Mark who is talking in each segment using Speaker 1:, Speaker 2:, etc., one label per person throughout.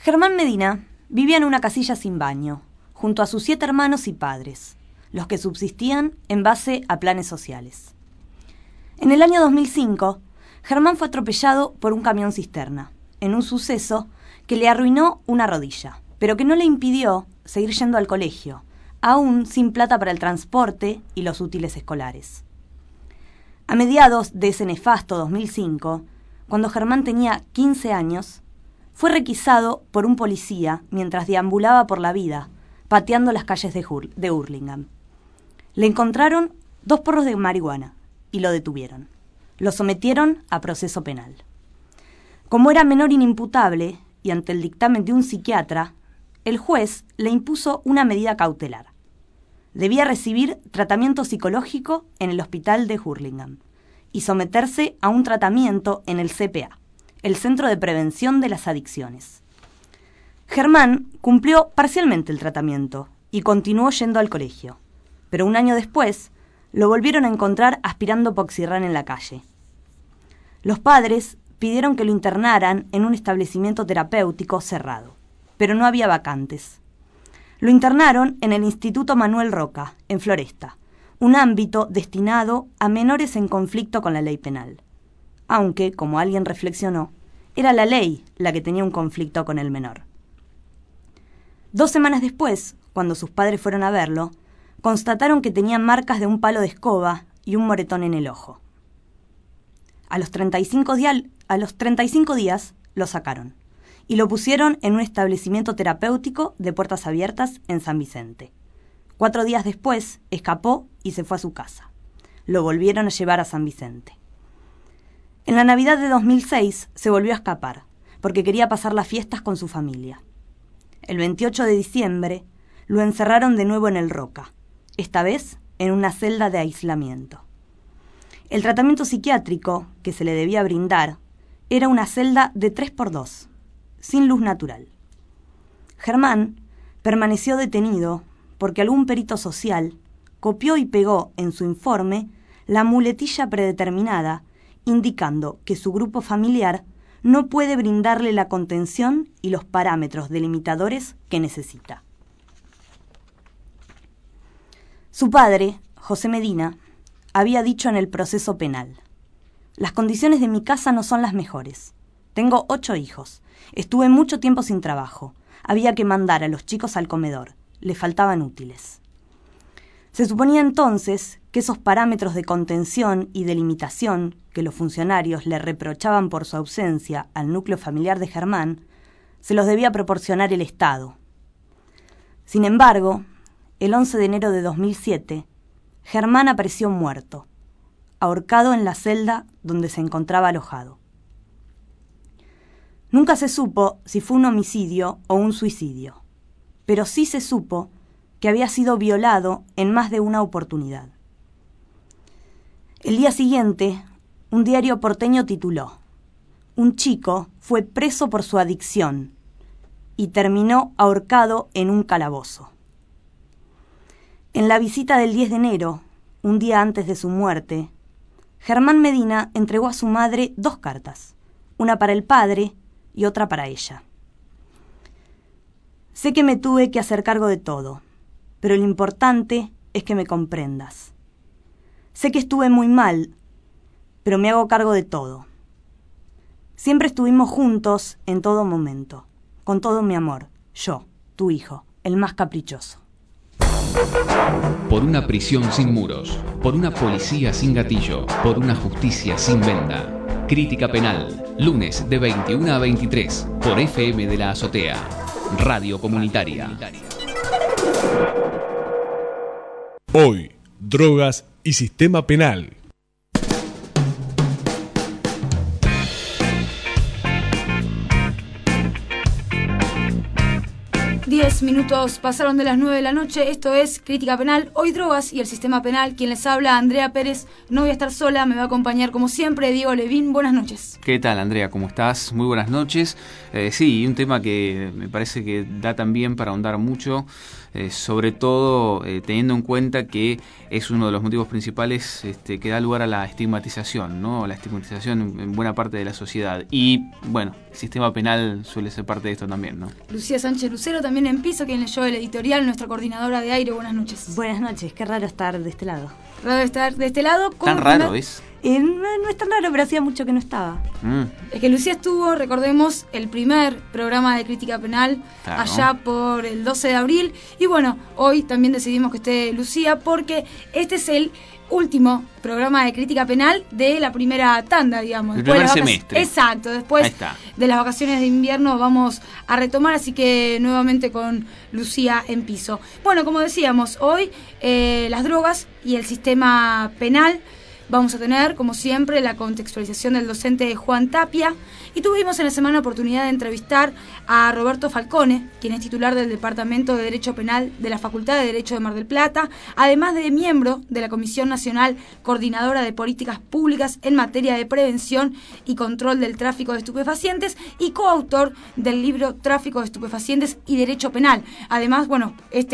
Speaker 1: Germán Medina vivía en una casilla sin baño, junto a sus 7 hermanos y padres, los que subsistían en base a planes sociales. En el año 2005, Germán fue atropellado por un camión cisterna, en un suceso que le arruinó una rodilla, pero que no le impidió seguir yendo al colegio, aún sin plata para el transporte y los útiles escolares. A mediados de ese nefasto 2005, cuando Germán tenía 15 años, fue requisado por un policía mientras deambulaba por la vida, pateando las calles de Hurlingham. Le encontraron 2 porros de marihuana y lo detuvieron. Lo sometieron a proceso penal. Como era menor inimputable y ante el dictamen de un psiquiatra, el juez le impuso una medida cautelar. Debía recibir tratamiento psicológico en el hospital de Hurlingham y someterse a un tratamiento en el CPA, el Centro de Prevención de las Adicciones. Germán cumplió parcialmente el tratamiento y continuó yendo al colegio, pero un año después lo volvieron a encontrar aspirando Poxirrán en la calle. Los padres pidieron que lo internaran en un establecimiento terapéutico cerrado, pero no había vacantes. Lo internaron en el Instituto Manuel Roca, en Floresta, un ámbito destinado a menores en conflicto con la ley penal. Aunque, como alguien reflexionó, era la ley la que tenía un conflicto con el menor. 2 semanas después, cuando sus padres fueron a verlo, constataron que tenía marcas de un palo de escoba y un moretón en el ojo. A los 35 días lo sacaron y lo pusieron en un establecimiento terapéutico de puertas abiertas en San Vicente. 4 días después escapó y se fue a su casa. Lo volvieron a llevar a San Vicente. En la Navidad de 2006 se volvió a escapar, porque quería pasar las fiestas con su familia. El 28 de diciembre lo encerraron de nuevo en el Roca, esta vez en una celda de aislamiento. El tratamiento psiquiátrico que se le debía brindar era una celda de 3x2, sin luz natural. Germán permaneció detenido porque algún perito social copió y pegó en su informe la muletilla predeterminada indicando que su grupo familiar no puede brindarle la contención y los parámetros delimitadores que necesita. Su padre, José Medina, había dicho en el proceso penal: «Las condiciones de mi casa no son las mejores. Tengo 8 hijos. Estuve mucho tiempo sin trabajo. Había que mandar a los chicos al comedor. Le faltaban útiles». Se suponía entonces que esos parámetros de contención y delimitación que los funcionarios le reprochaban por su ausencia al núcleo familiar de Germán, se los debía proporcionar el Estado. Sin embargo, el 11 de enero de 2007, Germán apareció muerto, ahorcado en la celda donde se encontraba alojado. Nunca se supo si fue un homicidio o un suicidio, pero sí se supo que había sido violado en más de una oportunidad. El día siguiente, un diario porteño tituló: «Un chico fue preso por su adicción y terminó ahorcado en un calabozo». En la visita del 10 de enero, un día antes de su muerte, Germán Medina entregó a su madre 2 cartas, una para el padre y otra para ella. «Sé que me tuve que hacer cargo de todo, pero lo importante es que me comprendas. Sé que estuve muy mal, pero me hago cargo de todo. Siempre estuvimos juntos en todo momento, con todo mi amor, yo, tu hijo, el más caprichoso».
Speaker 2: Por una prisión sin muros, por una policía sin gatillo, por una justicia sin venda. Crítica Penal, lunes de 21 a 23, por FM de la Azotea, Radio Comunitaria.
Speaker 3: Hoy, drogas y sistema penal.
Speaker 4: 10 minutos pasaron de las 9 de la noche. Esto es Crítica Penal, hoy drogas y el sistema penal. Quien les habla, Andrea Pérez. No voy a estar sola, me va a acompañar como siempre Diego Levín. Buenas noches.
Speaker 5: ¿Qué tal, Andrea? ¿Cómo estás? Muy buenas noches. Sí, un tema que me parece que da también para ahondar mucho, sobre todo teniendo en cuenta que es uno de los motivos principales que da lugar a la estigmatización, ¿no? La estigmatización en buena parte de la sociedad. Y, bueno, el sistema penal suele ser parte de esto también, ¿no?
Speaker 4: Lucía Sánchez Lucero, también en piso, quien leyó el editorial, nuestra coordinadora de aire. Buenas noches.
Speaker 1: Buenas noches, qué raro estar de este lado.
Speaker 4: Raro estar de este lado.
Speaker 5: ¿Tan raro es?
Speaker 1: No es tan raro, pero hacía mucho que no estaba.
Speaker 4: Es que Lucía estuvo, recordemos, el primer programa de Crítica Penal, claro, allá por el 12 de abril. Y bueno, hoy también decidimos que esté Lucía porque este es el último programa de Crítica Penal de la primera tanda, digamos.
Speaker 5: El primer semestre.
Speaker 4: Exacto, después de las vacaciones de invierno vamos a retomar, así que nuevamente con Lucía en piso. Bueno, como decíamos, hoy las drogas y el sistema penal. Vamos a tener, como siempre, la contextualización del docente Juan Tapia. Y tuvimos en la semana oportunidad de entrevistar a Roberto Falcone, quien es titular del Departamento de Derecho Penal de la Facultad de Derecho de Mar del Plata, además de miembro de la Comisión Nacional Coordinadora de Políticas Públicas en materia de prevención y control del tráfico de estupefacientes y coautor del libro Tráfico de estupefacientes y Derecho Penal. Además, bueno,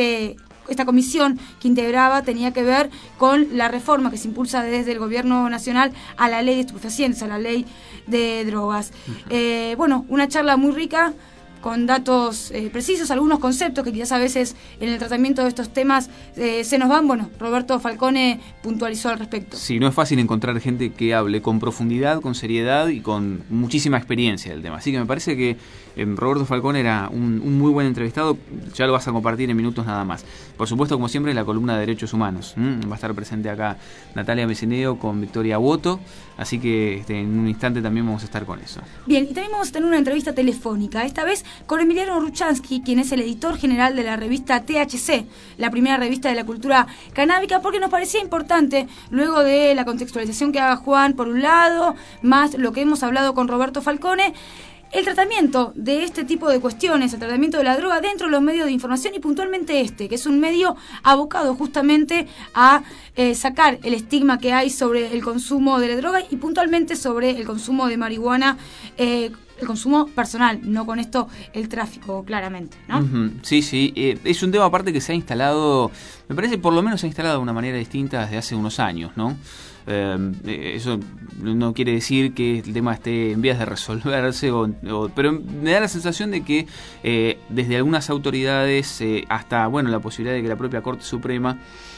Speaker 4: esta comisión que integraba tenía que ver con la reforma que se impulsa desde el gobierno nacional a la ley de estupefacientes, a la ley de drogas. Bueno, una charla muy rica, con datos precisos, algunos conceptos que quizás a veces en el tratamiento de estos temas se nos van. Bueno, Roberto Falcone puntualizó al respecto.
Speaker 5: Sí, no es fácil encontrar gente que hable con profundidad, con seriedad y con muchísima experiencia del tema. Así que me parece que Roberto Falcone era un muy buen entrevistado. Ya lo vas a compartir en minutos nada más. Por supuesto, como siempre, la columna de Derechos Humanos. Va a estar presente acá Natalia Meceneo con Victoria Boto. Así que en un instante también vamos a estar con eso.
Speaker 4: Bien, y también vamos a tener una entrevista telefónica, esta vez con Emiliano Ruchansky, quien es el editor general de la revista THC, la primera revista de la cultura canábica, porque nos parecía importante, luego de la contextualización que haga Juan por un lado, más lo que hemos hablado con Roberto Falcone, el tratamiento de este tipo de cuestiones, el tratamiento de la droga dentro de los medios de información y puntualmente que es un medio abocado justamente a sacar el estigma que hay sobre el consumo de la droga y puntualmente sobre el consumo de marihuana, el consumo personal, no con esto el tráfico, claramente, ¿no?
Speaker 5: Sí, es un tema aparte que se ha instalado, me parece por lo menos se ha instalado de una manera distinta desde hace unos años, ¿no? Eso no quiere decir que el tema esté en vías de resolverse, pero me da la sensación de que desde algunas autoridades hasta la posibilidad de que la propia Corte Suprema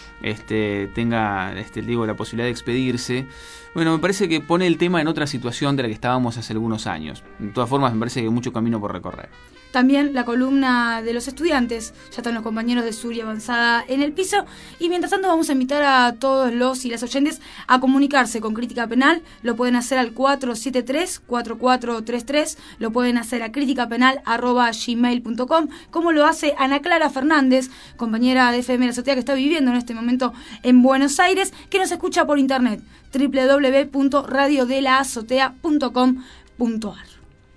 Speaker 5: tenga la posibilidad de expedirse. Bueno, me parece que pone el tema en otra situación de la que estábamos hace algunos años. De todas formas, me parece que hay mucho camino por recorrer.
Speaker 4: También la columna de los estudiantes, ya están los compañeros de Suri Avanzada en el piso, y mientras tanto vamos a invitar a todos los y las oyentes a comunicarse con Crítica Penal. Lo pueden hacer al 473-4433, lo pueden hacer a criticapenal@gmail.com, como lo hace Ana Clara Fernández, compañera de FM La Azotea, que está viviendo en este momento en Buenos Aires, que nos escucha por internet, www.radiodelazotea.com.ar.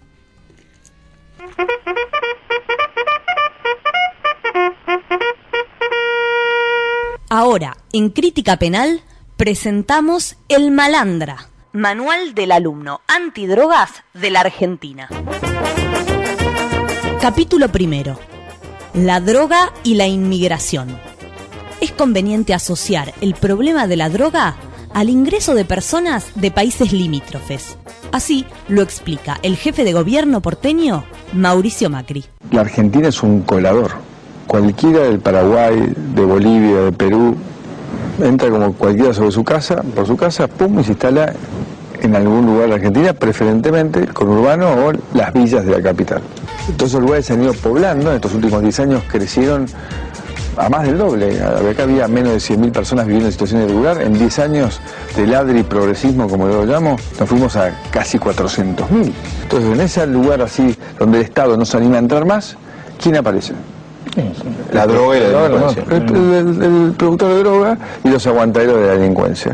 Speaker 1: Ahora, en Crítica Penal, presentamos El Malandra, Manual del Alumno Antidrogas de la Argentina. Capítulo primero. La droga y la inmigración. Es conveniente asociar el problema de la droga al ingreso de personas de países limítrofes. Así lo explica el jefe de gobierno porteño, Mauricio Macri.
Speaker 6: La Argentina es un colador. Cualquiera del Paraguay, de Bolivia, de Perú, entra como cualquiera por su casa, pum, y se instala en algún lugar de Argentina, preferentemente el conurbano o las villas de la capital. Todos esos lugares se han ido poblando, en estos últimos 10 años crecieron a más del doble. Acá había menos de 100.000 personas viviendo en situación irregular. En 10 años de ladri progresismo, como yo lo llamo, nos fuimos a casi 400.000. Entonces, en ese lugar así, donde el Estado no se anima a entrar más, ¿quién aparece? La droga y la delincuencia. El productor de droga y los aguantaderos de la delincuencia.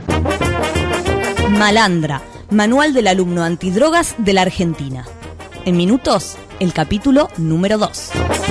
Speaker 1: Malandra, Manual del Alumno Antidrogas de la Argentina. En minutos el capítulo número 2.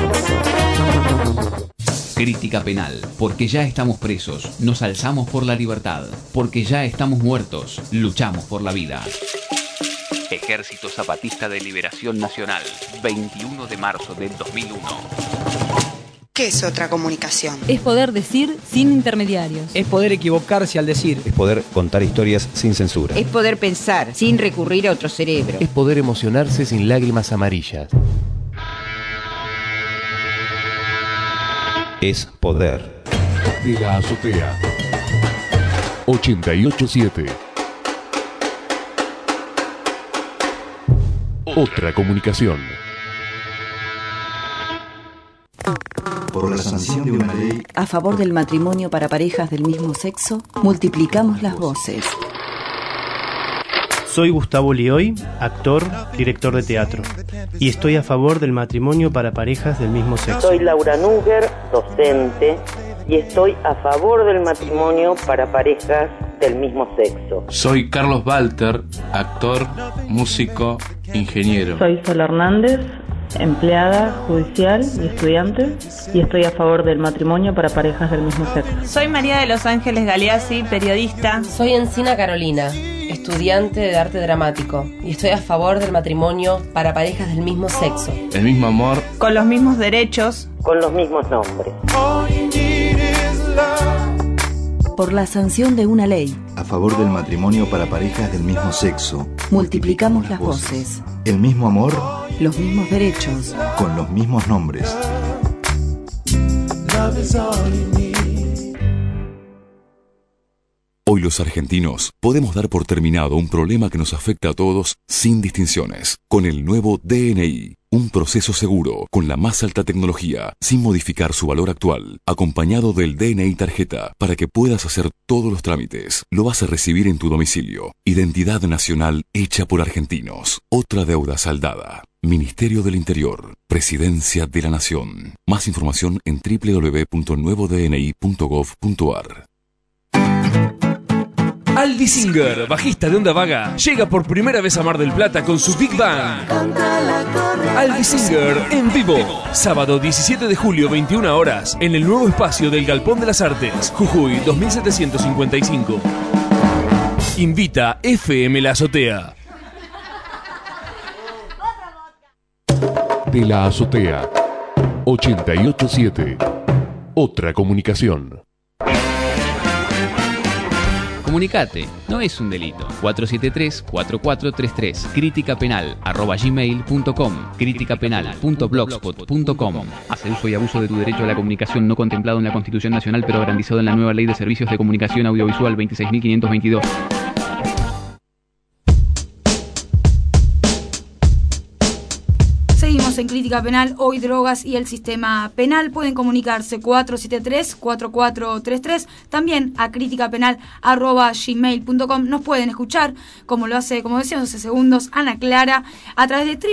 Speaker 2: Crítica penal, porque ya estamos presos, nos alzamos por la libertad, porque ya estamos muertos, luchamos por la vida. Ejército Zapatista de Liberación Nacional, 21 de marzo del 2001.
Speaker 7: ¿Qué es otra comunicación?
Speaker 8: Es poder decir sin intermediarios.
Speaker 9: Es poder equivocarse al decir.
Speaker 10: Es poder contar historias sin censura.
Speaker 11: Es poder pensar sin recurrir a otro cerebro.
Speaker 12: Es poder emocionarse sin lágrimas amarillas.
Speaker 10: Es poder.
Speaker 3: De la azotea. 88.7. Otra comunicación.
Speaker 13: Por la sanción de una ley
Speaker 14: a favor del matrimonio para parejas del mismo sexo, multiplicamos las voces.
Speaker 15: Soy Gustavo Lioy, actor, director de teatro, y estoy a favor del matrimonio para parejas del mismo sexo.
Speaker 16: Soy Laura Núger, docente, y estoy a favor del matrimonio para parejas del mismo sexo.
Speaker 17: Soy Carlos Walter, actor, músico, ingeniero.
Speaker 18: Soy Sol Hernández, empleada judicial y estudiante, y estoy a favor del matrimonio para parejas del mismo sexo.
Speaker 19: Soy María de los Ángeles Galeazzi, periodista.
Speaker 20: Soy Encina Carolina, estudiante de arte dramático, y estoy a favor del matrimonio para parejas del mismo sexo.
Speaker 17: El mismo amor,
Speaker 19: con los mismos derechos,
Speaker 16: con los mismos nombres.
Speaker 14: Por la sanción de una ley
Speaker 13: a favor del matrimonio para parejas del mismo sexo,
Speaker 14: multiplicamos las voces.
Speaker 13: El mismo amor,
Speaker 14: los mismos derechos,
Speaker 13: con los mismos nombres.
Speaker 21: Hoy los argentinos podemos dar por terminado un problema que nos afecta a todos sin distinciones. Con el nuevo DNI, un proceso seguro, con la más alta tecnología, sin modificar su valor actual, acompañado del DNI tarjeta, para que puedas hacer todos los trámites. Lo vas a recibir en tu domicilio. Identidad nacional hecha por argentinos. Otra deuda saldada. Ministerio del Interior. Presidencia de la Nación. Más información en www.nuevodni.gov.ar.
Speaker 3: Aldi Singer, bajista de Onda Vaga, llega por primera vez a Mar del Plata con su Big Bang. Aldi Singer en vivo, sábado 17 de julio, 21 horas, en el nuevo espacio del Galpón de las Artes, Jujuy 2755. Invita FM La Azotea. De la Azotea, 88.7. Otra comunicación.
Speaker 2: Comunicate, no es un delito. 473-4433. criticapenal@gmail.com. criticapenal.blogspot.com. Hace uso y abuso de tu derecho a la comunicación no contemplado en la Constitución Nacional, pero garantizado en la nueva Ley de Servicios de Comunicación Audiovisual 26.522.
Speaker 4: Seguimos en Crítica Penal, hoy drogas y el sistema penal. Pueden comunicarse 473-4433, también a criticapenal@gmail.com. Nos pueden escuchar, como lo hace, como decíamos hace segundos, Ana Clara, a través de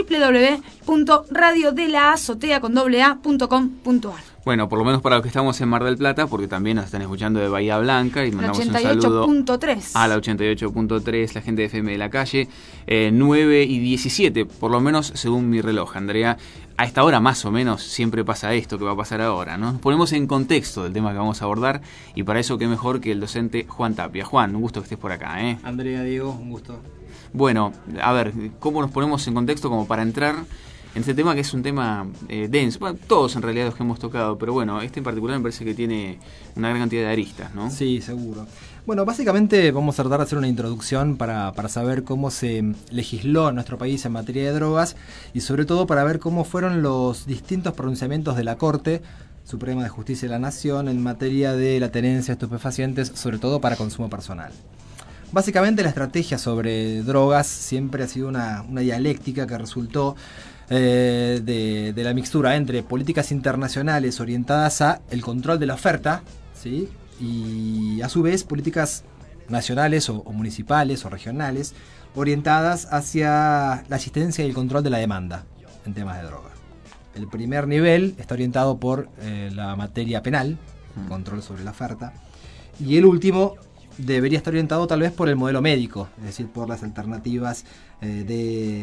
Speaker 4: www.radiodelazotea.com.ar.
Speaker 5: Bueno, por lo menos para los que estamos en Mar del Plata, porque también nos están escuchando de Bahía Blanca, y mandamos un saludo
Speaker 4: 88.3
Speaker 5: a la 88.3, la gente de FM de la calle, 9:17, por lo menos según mi reloj, Andrea. A esta hora más o menos siempre pasa esto que va a pasar ahora, ¿no? Nos ponemos en contexto del tema que vamos a abordar, y para eso qué mejor que el docente Juan Tapia. Juan, un gusto que estés por acá, ¿eh?
Speaker 9: Andrea, Diego, un gusto.
Speaker 5: Bueno, a ver, ¿cómo nos ponemos en contexto como para entrar en este tema que es un tema denso? Bueno, todos en realidad los que hemos tocado, pero bueno, este en particular me parece que tiene una gran cantidad de aristas, ¿no?
Speaker 9: Sí, seguro. Bueno, básicamente vamos a tratar de hacer una introducción para saber cómo se legisló en nuestro país en materia de drogas, y sobre todo para ver cómo fueron los distintos pronunciamientos de la Corte Suprema de Justicia de la Nación en materia de la tenencia de estupefacientes, sobre todo para consumo personal. Básicamente la estrategia sobre drogas siempre ha sido una dialéctica que resultó de la mixtura entre políticas internacionales orientadas a el control de la oferta, ¿sí?, y a su vez políticas nacionales o municipales o regionales orientadas hacia la asistencia y el control de la demanda en temas de droga. El primer nivel está orientado por la materia penal, control sobre la oferta, y el último debería estar orientado tal vez por el modelo médico, es decir, por las alternativas de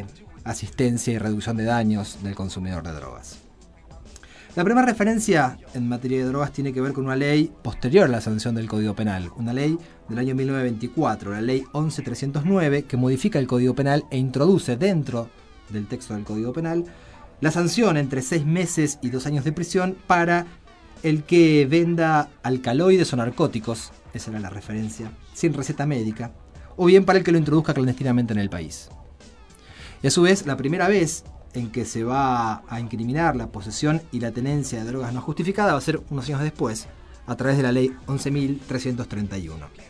Speaker 9: asistencia y reducción de daños del consumidor de drogas. La primera referencia en materia de drogas tiene que ver con una ley posterior a la sanción del Código Penal, una ley del año 1924, la ley 11.309, que modifica el Código Penal e introduce dentro del texto del Código Penal la sanción entre 6 meses y 2 años de prisión para el que venda alcaloides o narcóticos, esa era la referencia, sin receta médica, o bien para el que lo introduzca clandestinamente en el país. Y a su vez, la primera vez en que se va a incriminar la posesión y la tenencia de drogas no justificada va a ser unos años después, a través de la ley 11.331.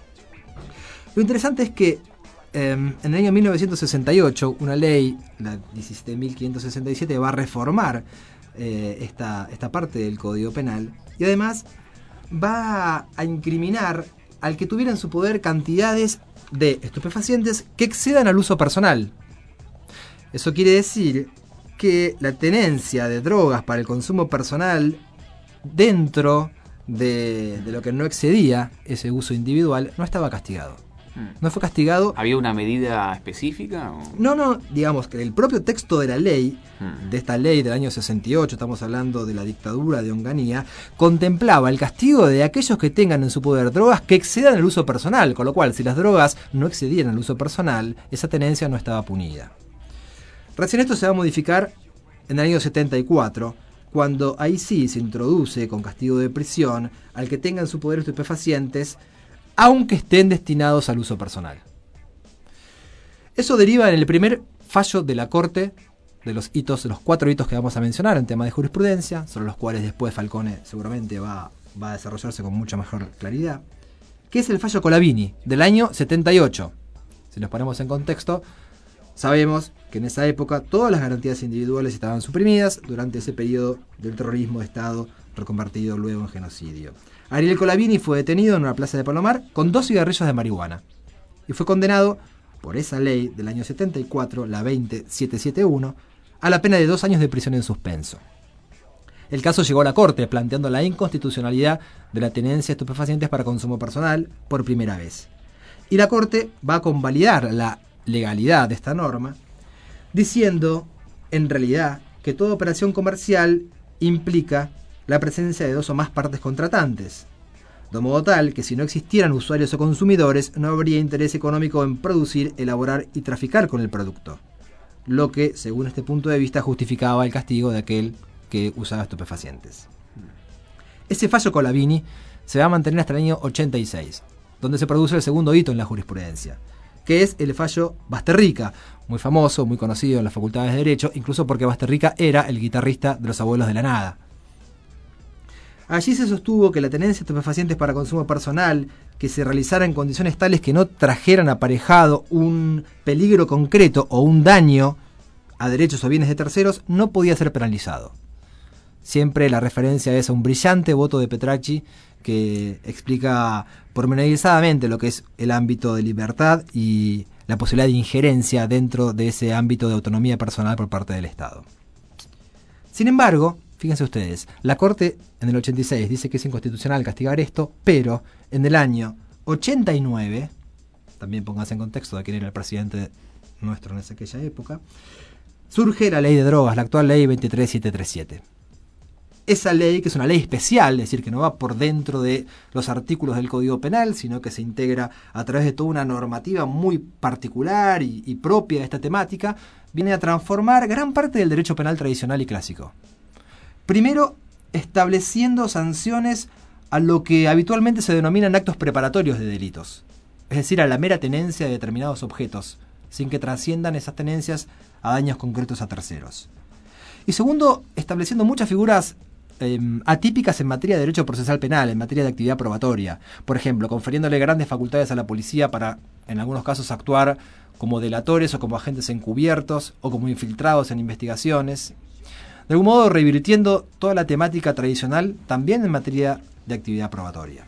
Speaker 9: Lo interesante es que en el año 1968, una ley, la 17.567, va a reformar esta parte del Código Penal y además va a incriminar al que tuviera en su poder cantidades de estupefacientes que excedan al uso personal. Eso quiere decir que la tenencia de drogas para el consumo personal dentro de lo que no excedía ese uso individual no estaba castigado. No fue castigado.
Speaker 5: ¿Había una medida específica? ¿O?
Speaker 9: No, digamos que el propio texto de la ley, de esta ley del año 68, estamos hablando de la dictadura de Onganía, contemplaba el castigo de aquellos que tengan en su poder drogas que excedan el uso personal, con lo cual si las drogas no excedían el uso personal, esa tenencia no estaba punida. Recién esto se va a modificar en el año 74, cuando ahí sí se introduce con castigo de prisión al que tenga en su poder estupefacientes, aunque estén destinados al uso personal. Eso deriva en el primer fallo de la Corte de los 4 hitos que vamos a mencionar en tema de jurisprudencia, sobre los cuales después Falcone seguramente va a desarrollarse con mucha mejor claridad, que es el fallo Colavini del año 78. Si nos ponemos en contexto, sabemos que en esa época todas las garantías individuales estaban suprimidas durante ese periodo del terrorismo de Estado reconvertido luego en genocidio. Ariel Colavini fue detenido en una plaza de Palomar con 2 cigarrillos de marihuana y fue condenado por esa ley del año 74, la 20771, a la pena de 2 años de prisión en suspenso. El caso llegó a la Corte planteando la inconstitucionalidad de la tenencia de estupefacientes para consumo personal por primera vez. Y la Corte va a convalidar la legalidad de esta norma, diciendo en realidad que toda operación comercial implica la presencia de 2 o más partes contratantes, de modo tal que si no existieran usuarios o consumidores no habría interés económico en producir, elaborar y traficar con el producto, lo que, según este punto de vista, justificaba el castigo de aquel que usaba estupefacientes. Ese fallo Colavini se va a mantener hasta el año 86, donde se produce el segundo hito en la jurisprudencia, que es el fallo Basterrica, muy famoso, muy conocido en las facultades de Derecho, incluso porque Basterrica era el guitarrista de Los Abuelos de la Nada. Allí se sostuvo que la tenencia de estupefacientes para consumo personal que se realizara en condiciones tales que no trajeran aparejado un peligro concreto o un daño a derechos o bienes de terceros no podía ser penalizado. Siempre la referencia es a un brillante voto de Petracci que explica pormenorizadamente lo que es el ámbito de libertad y la posibilidad de injerencia dentro de ese ámbito de autonomía personal por parte del Estado. Sin embargo, fíjense ustedes, la Corte en el 86 dice que es inconstitucional castigar esto, pero en el año 89, también pónganse en contexto de quién era el presidente nuestro en aquella época, surge la ley de drogas, la actual ley 23737. Esa ley, que es una ley especial, es decir, que no va por dentro de los artículos del Código Penal, sino que se integra a través de toda una normativa muy particular y propia de esta temática, viene a transformar gran parte del derecho penal tradicional y clásico. Primero, estableciendo sanciones a lo que habitualmente se denominan actos preparatorios de delitos, es decir, a la mera tenencia de determinados objetos, sin que trasciendan esas tenencias a daños concretos a terceros. Y segundo, estableciendo muchas figuras atípicas en materia de derecho procesal penal, en materia de actividad probatoria. Por ejemplo, confiriéndole grandes facultades a la policía para, en algunos casos, actuar como delatores o como agentes encubiertos o como infiltrados en investigaciones. De algún modo, revirtiendo toda la temática tradicional también en materia de actividad probatoria.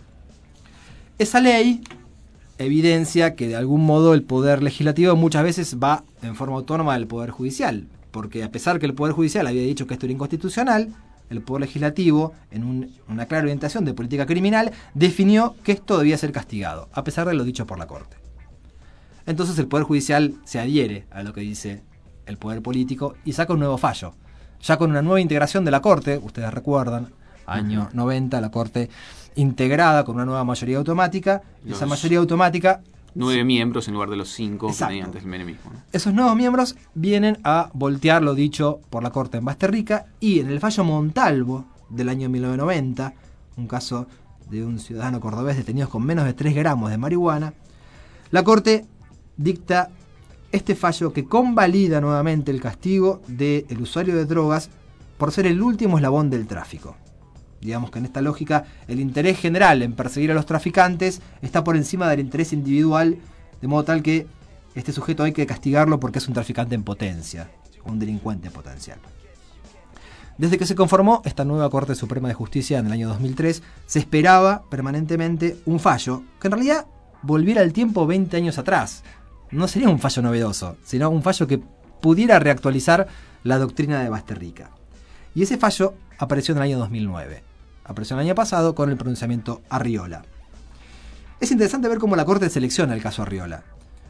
Speaker 9: Esa ley evidencia que de algún modo el poder legislativo muchas veces va en forma autónoma del poder judicial, porque a pesar que el poder judicial había dicho que esto era inconstitucional, el poder legislativo, en una clara orientación de política criminal, definió que esto debía ser castigado, a pesar de lo dicho por la Corte. Entonces el poder judicial se adhiere a lo que dice el poder político y saca un nuevo fallo. Ya con una nueva integración de la Corte, ustedes recuerdan, año 90, la Corte integrada con una nueva mayoría automática, y esa mayoría automática...
Speaker 5: 9 miembros en lugar de los 5 que
Speaker 9: Exacto.
Speaker 5: tenía antes el menemismo, ¿no?
Speaker 9: Esos nuevos miembros vienen a voltear lo dicho por la Corte en Basterrica, y en el fallo Montalvo del año 1990, un caso de un ciudadano cordobés detenido con menos de 3 gramos de marihuana, la Corte dicta este fallo que convalida nuevamente el castigo del usuario de drogas por ser el último eslabón del tráfico. Digamos que en esta lógica el interés general en perseguir a los traficantes está por encima del interés individual, de modo tal que este sujeto hay que castigarlo porque es un traficante en potencia, un delincuente potencial. Desde que se conformó esta nueva Corte Suprema de Justicia en el año 2003, se esperaba permanentemente un fallo que en realidad volviera el tiempo 20 años atrás. No sería un fallo novedoso, sino un fallo que pudiera reactualizar la doctrina de Basterrica. Y ese fallo apareció en el año 2009. Apareció el año pasado con el pronunciamiento Arriola. Es interesante ver cómo la Corte selecciona el caso Arriola,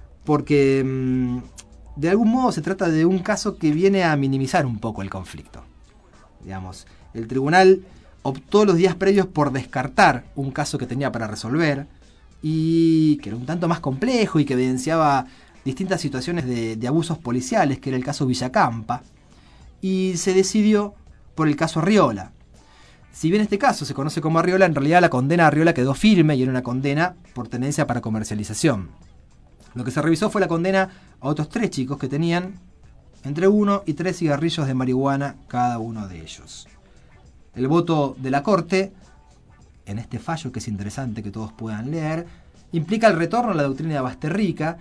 Speaker 9: porque de algún modo se trata de un caso que viene a minimizar un poco el conflicto. Digamos, el tribunal optó los días previos por descartar un caso que tenía para resolver y que era un tanto más complejo y que evidenciaba distintas situaciones de abusos policiales, que era el caso Villacampa, y se decidió por el caso Arriola. Si bien este caso se conoce como Arriola, en realidad la condena a Arriola quedó firme y era una condena por tenencia para comercialización. Lo que se revisó fue la condena a otros 3 chicos que tenían entre 1 y 3 cigarrillos de marihuana cada uno de ellos. El voto de la Corte, en este fallo que es interesante que todos puedan leer, implica el retorno a la doctrina de Basterrica,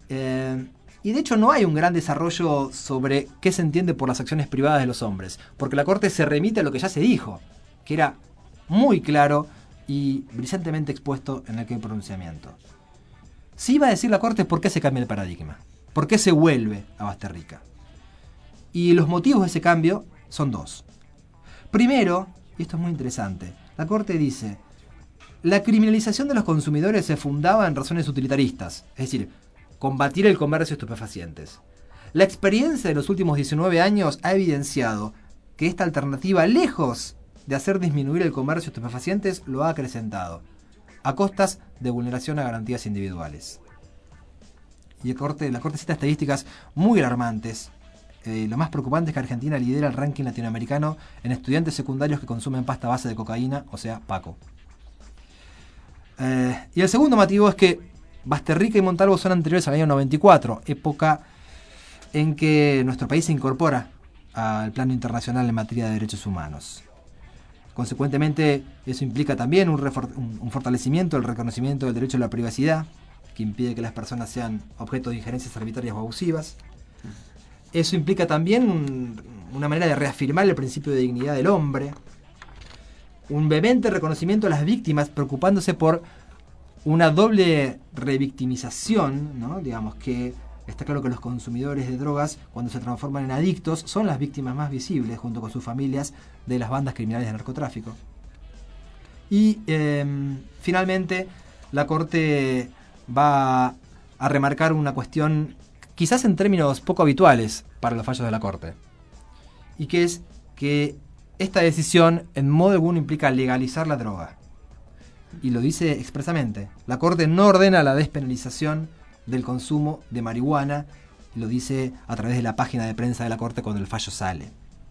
Speaker 9: y de hecho no hay un gran desarrollo sobre qué se entiende por las acciones privadas de los hombres, porque la Corte se remite a lo que ya se dijo, que era muy claro y brillantemente expuesto en aquel pronunciamiento. Sí iba a decir la Corte por qué se cambia el paradigma, por qué se vuelve a Basterrica. Y los motivos de ese cambio son 2. Primero, y esto es muy interesante, la Corte dice: la criminalización de los consumidores se fundaba en razones utilitaristas, es decir, combatir el comercio de estupefacientes. La experiencia de los últimos 19 años ha evidenciado que esta alternativa, lejos de hacer disminuir el comercio de estupefacientes, lo ha acrecentado, a costas de vulneración a garantías individuales. Y la Corte cita estadísticas muy alarmantes. Lo más preocupante es que Argentina lidera el ranking latinoamericano en estudiantes secundarios que consumen pasta base de cocaína, o sea, Paco. Y el segundo motivo es que Basterrica y Montalvo son anteriores al año 94, época en que nuestro país se incorpora al plano internacional en materia de derechos humanos. Consecuentemente, eso implica también un fortalecimiento del reconocimiento del derecho a la privacidad, que impide que las personas sean objeto de injerencias arbitrarias o abusivas. Eso implica también una manera de reafirmar el principio de dignidad del hombre, un vehemente reconocimiento a las víctimas, preocupándose por una doble revictimización, ¿no? Digamos que está claro que los consumidores de drogas, cuando se transforman en adictos, son las víctimas más visibles, junto con sus familias, de las bandas criminales de narcotráfico. Y finalmente, la Corte va a remarcar una cuestión, quizás en términos poco habituales para los fallos de la Corte, y que es que esta decisión en modo alguno implica legalizar la droga. Y lo dice expresamente. La Corte no ordena la despenalización del consumo de marihuana, lo dice a través de la página de prensa de la Corte cuando el fallo sale.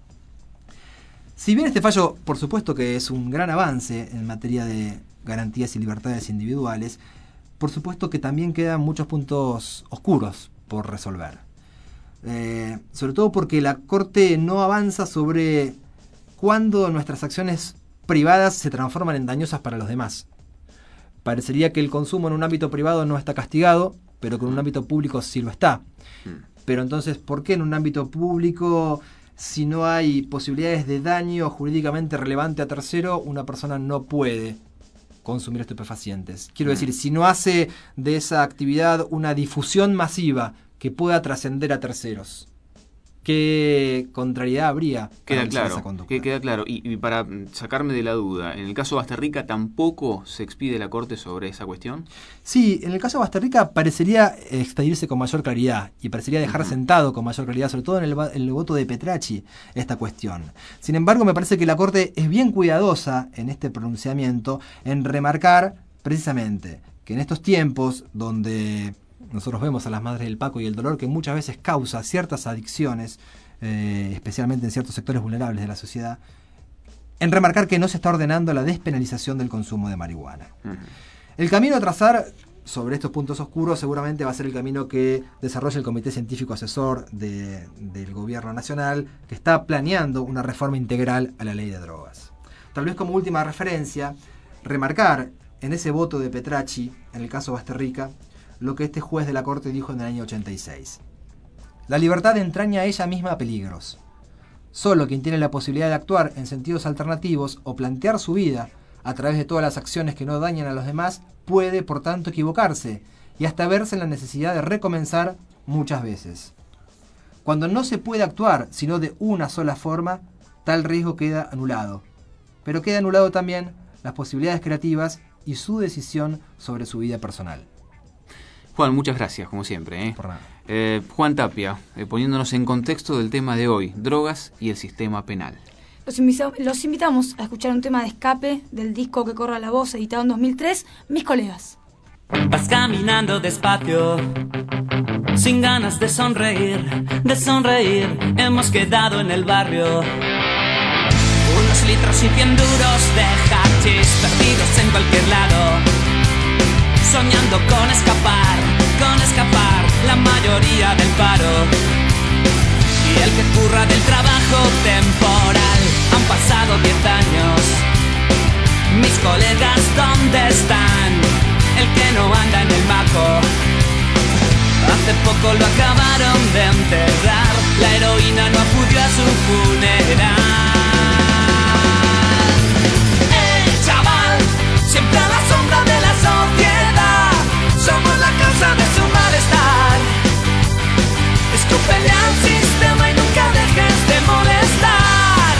Speaker 9: Si bien este fallo, por supuesto que es un gran avance en materia de garantías y libertades individuales, por supuesto que también quedan muchos puntos oscuros por resolver. Sobre todo porque la Corte no avanza sobre cuándo nuestras acciones privadas se transforman en dañosas para los demás. Parecería que el consumo en un ámbito privado no está castigado, pero que en un ámbito público sí lo está. Pero entonces, ¿por qué en un ámbito público, si no hay posibilidades de daño jurídicamente relevante a tercero, una persona no puede consumir estupefacientes? Quiero decir, si no hace de esa actividad una difusión masiva que pueda trascender a terceros. qué contrariedad habría.
Speaker 5: Queda claro. Y para sacarme de la duda, ¿en el caso Basterrica tampoco se expide la Corte sobre esa cuestión?
Speaker 9: Sí, en el caso de Basterrica parecería expedirse con mayor claridad y parecería dejar sentado con mayor claridad, sobre todo en el voto de Petracci, esta cuestión. Sin embargo, me parece que la Corte es bien cuidadosa en este pronunciamiento en remarcar precisamente que en estos tiempos donde nosotros vemos a las madres del Paco y el dolor que muchas veces causa ciertas adicciones, especialmente en ciertos sectores vulnerables de la sociedad, en remarcar que no se está ordenando la despenalización del consumo de marihuana. El camino a trazar sobre estos puntos oscuros seguramente va a ser el camino que desarrolla el Comité Científico Asesor del Gobierno Nacional, que está planeando una reforma integral a la ley de drogas. Tal vez como última referencia, remarcar en ese voto de Petracci, en el caso Basterrica, lo que este juez de la Corte dijo en el año 86. La libertad entraña a ella misma peligros. Solo quien tiene la posibilidad de actuar en sentidos alternativos o plantear su vida a través de todas las acciones que no dañan a los demás puede, por tanto, equivocarse y hasta verse en la necesidad de recomenzar muchas veces. Cuando no se puede actuar sino de una sola forma, tal riesgo queda anulado. Pero queda anulado también las posibilidades creativas y su decisión sobre su vida personal.
Speaker 5: Juan, muchas gracias, como siempre.
Speaker 9: Por nada.
Speaker 5: Juan Tapia, poniéndonos en contexto del tema de hoy, drogas y el sistema penal.
Speaker 4: Los invitamos a escuchar un tema de escape del disco Que corra la voz, editado en 2003, Mis colegas.
Speaker 6: Vas caminando despacio, sin ganas de sonreír, hemos quedado en el barrio. Unos litros y 100 duros de hachís perdidos en cualquier lado, soñando con escapar la mayoría del paro. Y el que curra del trabajo temporal, han pasado 10 años. Mis colegas, ¿dónde están? El que no anda en el maco. Hace poco lo acabaron de enterrar, la heroína no acudió a su funeral. El chaval, siempre a la sombra de la sociedad, somos la causa de su malestar. Escúpele al sistema y nunca dejes de molestar.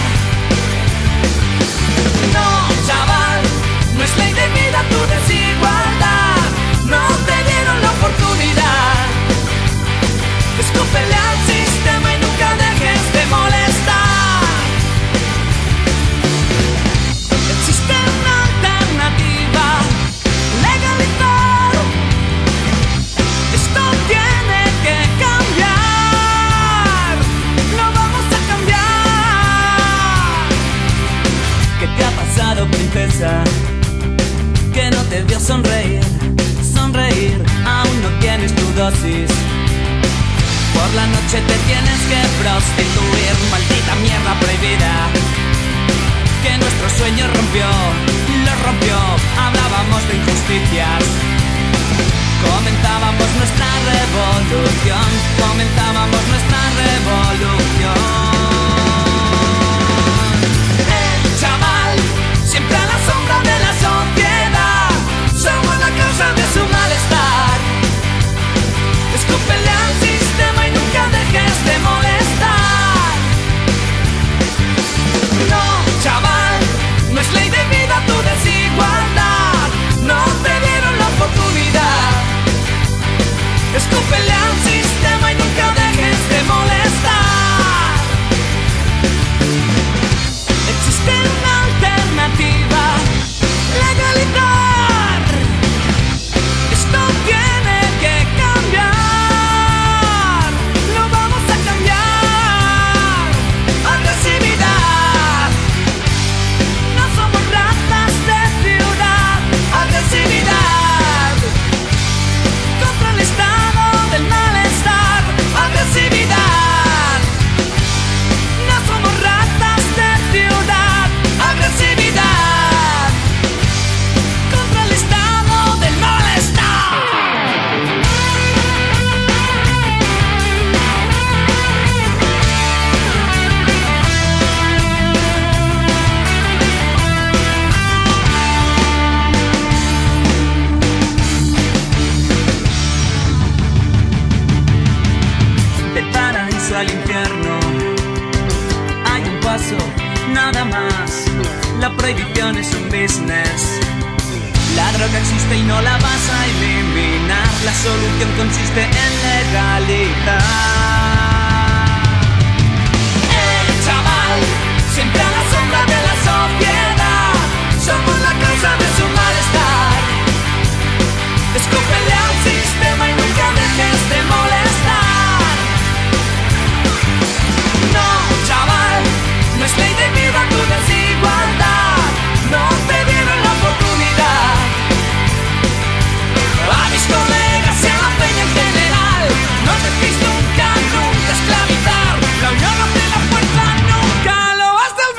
Speaker 6: No, chaval, no es ley de vida tu desigualdad, no te dieron la oportunidad. Escúpele al sistema y nunca dejes de molestar. Existe una alternativa, legalizar. Esto tiene que cambiar, no vamos a cambiar. ¿Qué te ha pasado, princesa? Que no te vio sonreír, aún no tienes tu dosis. Por la noche te tienes que prostituir, maldita mierda prohibida, que nuestro sueño lo rompió. Hablábamos de injusticias, comentábamos nuestra revolución, El chaval, siempre a la sombra de la sociedad, somos la causa de su malestar. Escúpele al sistema y nunca dejes de molestar. No, chaval, no es ley de vida tu desigualdad, no te dieron la oportunidad. Escúpele al sistema y nunca dejes de molestar. nada más. La prohibición es un business. La droga existe y no la vas a eliminar. La solución consiste en legalidad. El chaval, siempre a la sombra de la sociedad. Somos la causa de su malestar. Escúpele al sistema y nunca dejes de molestar. No, chaval, no es ley de vida tu desigualdad. No te dieron la oportunidad. A mis colegas y a la peña en general, no te piso nunca, nunca esclavizar. La unión abre la puerta, nunca lo vas a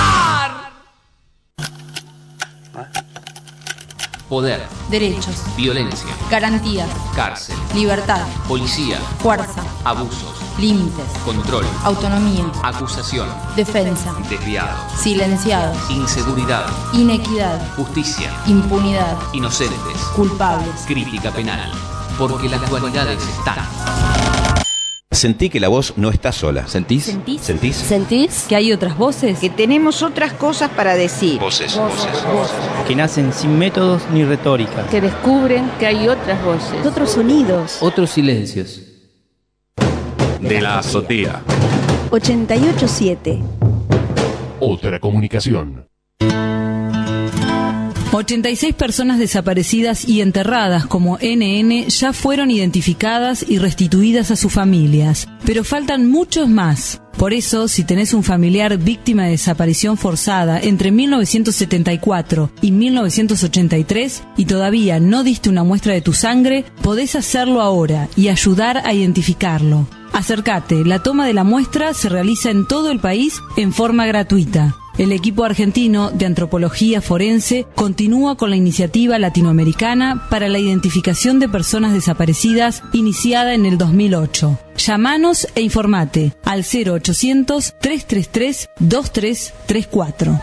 Speaker 6: olvidar.
Speaker 2: Poder,
Speaker 8: derechos,
Speaker 2: violencia,
Speaker 8: garantías,
Speaker 2: cárcel,
Speaker 8: libertad,
Speaker 2: policía,
Speaker 8: fuerza,
Speaker 2: abusos,
Speaker 8: límites,
Speaker 2: control,
Speaker 8: autonomía,
Speaker 2: acusación,
Speaker 8: defensa,
Speaker 2: desviados,
Speaker 8: silenciados,
Speaker 2: inseguridad,
Speaker 8: inequidad,
Speaker 2: justicia,
Speaker 8: impunidad,
Speaker 2: inocentes,
Speaker 8: culpables,
Speaker 2: crítica penal, porque las dualidades están.
Speaker 10: Sentí que la voz no está sola.
Speaker 14: ¿Sentís?
Speaker 10: ¿Sentís?
Speaker 8: ¿Sentís que hay otras voces?
Speaker 11: Que tenemos otras cosas para decir.
Speaker 10: Voces.
Speaker 15: Que nacen sin métodos ni retórica.
Speaker 1: Que descubren que hay otras voces.
Speaker 14: Otros sonidos.
Speaker 12: Otros silencios.
Speaker 3: De la azotea.
Speaker 14: 88.7.
Speaker 3: Otra comunicación.
Speaker 8: 86 personas desaparecidas y enterradas como NN ya fueron identificadas y restituidas a sus familias, pero faltan muchos más. Por eso, si tenés un familiar víctima de desaparición forzada entre 1974 y 1983 y todavía no diste una muestra de tu sangre, podés hacerlo ahora y ayudar a identificarlo. Acércate, la toma de la muestra se realiza en todo el país en forma gratuita. El equipo argentino de antropología forense continúa con la iniciativa latinoamericana para la identificación de personas desaparecidas iniciada en el 2008. Llámanos e informate al 0800-333-2334.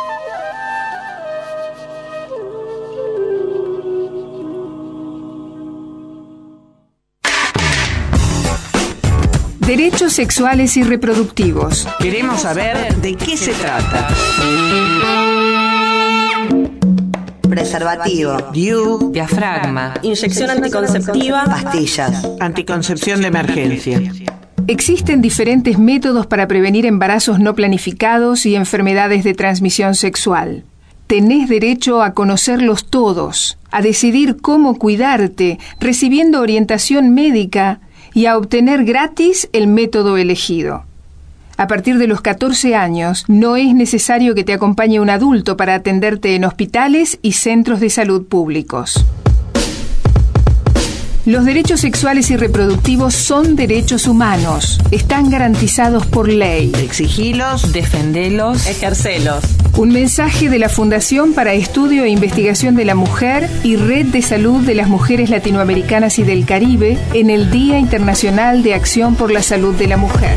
Speaker 22: Derechos sexuales y reproductivos.
Speaker 11: Queremos saber de qué se trata.
Speaker 7: Preservativo.
Speaker 11: DIU.
Speaker 20: Diafragma.
Speaker 19: Inyección anticonceptiva.
Speaker 7: Pastillas.
Speaker 11: Anticoncepción de emergencia.
Speaker 22: Existen diferentes métodos para prevenir embarazos no planificados y enfermedades de transmisión sexual. Tenés derecho a conocerlos todos, a decidir cómo cuidarte, recibiendo orientación médica y a obtener gratis el método elegido. A partir de los 14 años, no es necesario que te acompañe un adulto para atenderte en hospitales y centros de salud públicos. Los derechos sexuales y reproductivos son derechos humanos. Están garantizados por ley.
Speaker 11: Exigilos,
Speaker 19: Defendelos. Ejercelos.
Speaker 22: Un mensaje de la Fundación para Estudio e Investigación de la Mujer y Red de Salud de las Mujeres Latinoamericanas y del Caribe en el Día Internacional de Acción por la Salud de la Mujer.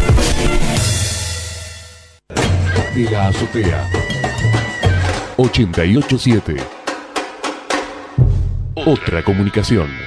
Speaker 3: De la azotea. 88.7. Otra comunicación.